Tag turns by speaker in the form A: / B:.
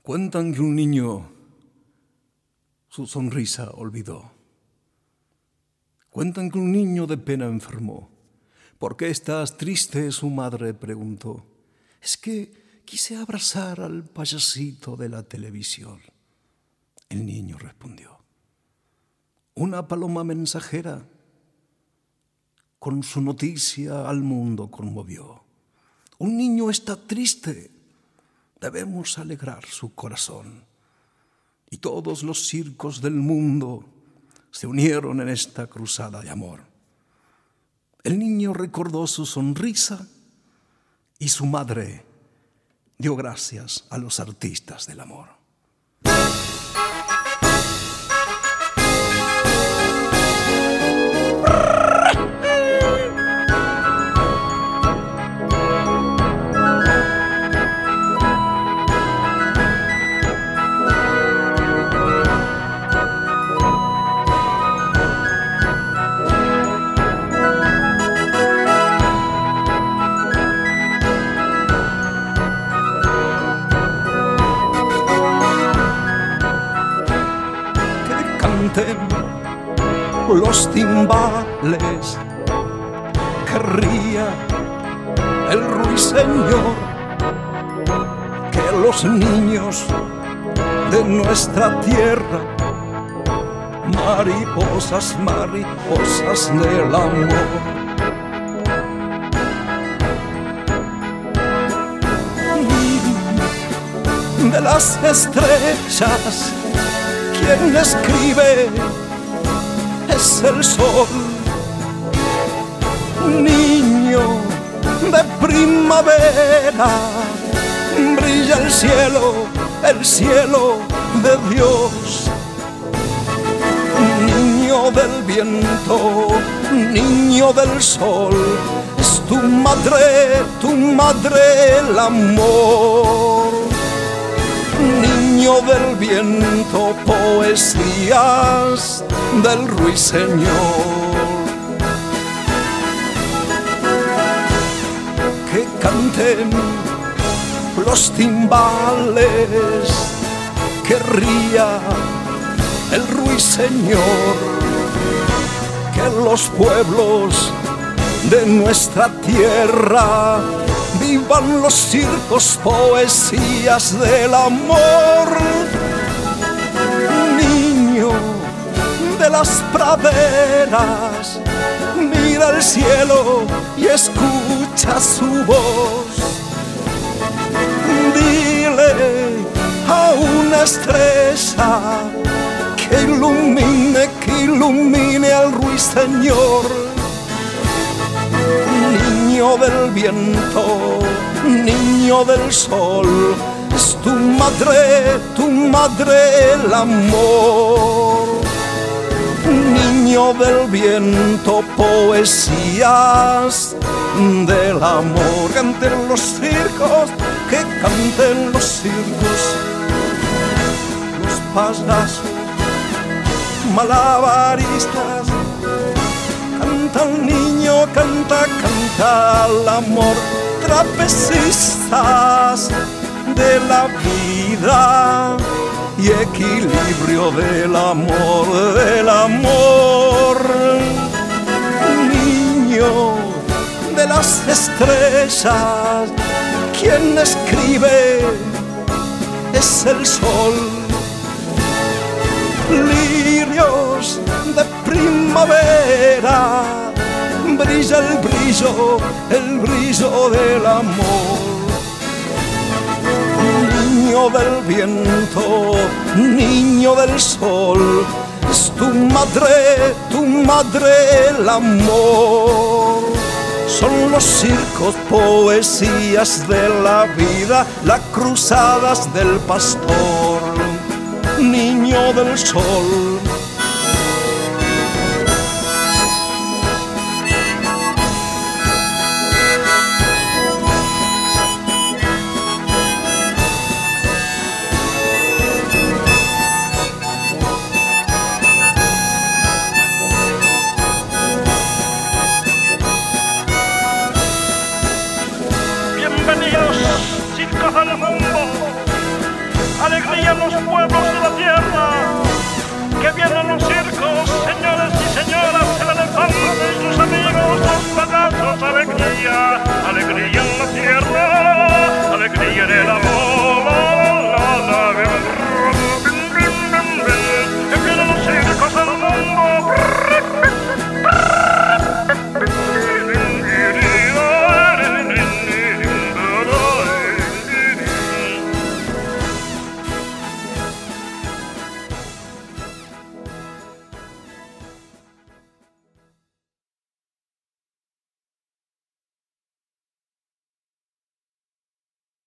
A: Cuentan que un niño su sonrisa olvidó. Cuentan que un niño de pena enfermó. ¿Por qué estás triste?, su madre preguntó. Es que quise abrazar al payasito de la televisión. El niño respondió. Una paloma mensajera con su noticia al mundo conmovió. Un niño está triste. Debemos alegrar su corazón. Y todos los circos del mundo se unieron en esta cruzada de amor. El niño recordó su sonrisa y su madre dio gracias a los artistas del amor. Los timbales, que ría el ruiseñor, que los niños de nuestra tierra, mariposas, mariposas del amor. De las estrellas, quien escribe es el sol. Niño de primavera, brilla el cielo de Dios. Niño del viento, niño del sol, es tu madre el amor. Niño del viento, poesías del ruiseñor. Que canten los timbales, que ría el ruiseñor, que los pueblos de nuestra tierra vivan los circos, poesías del amor. Niño de las praderas, mira el cielo y escucha su voz. Dile a una estrella que ilumine al ruiseñor. Niño del viento, niño del sol, es tu madre el amor. Niño del viento, poesías del amor. Canten los circos, que canten los circos, los payasos, malabaristas. Canta el niño, canta al amor, trapecistas de la vida y equilibrio del amor, Niño de las estrellas, quien escribe es el sol. Lirios de primavera, brilla el brillo del amor. Niño del viento, niño del sol, es tu madre el amor. Son los circos, poesías de la vida, las cruzadas del pastor. Niño del sol.
B: Bienvenidos, circos del mundo. alegrían los pueblos de la tierra. Que vienen los circos, señores y señoras, el elefante y sus amigos, los payasos, alegría, alegría.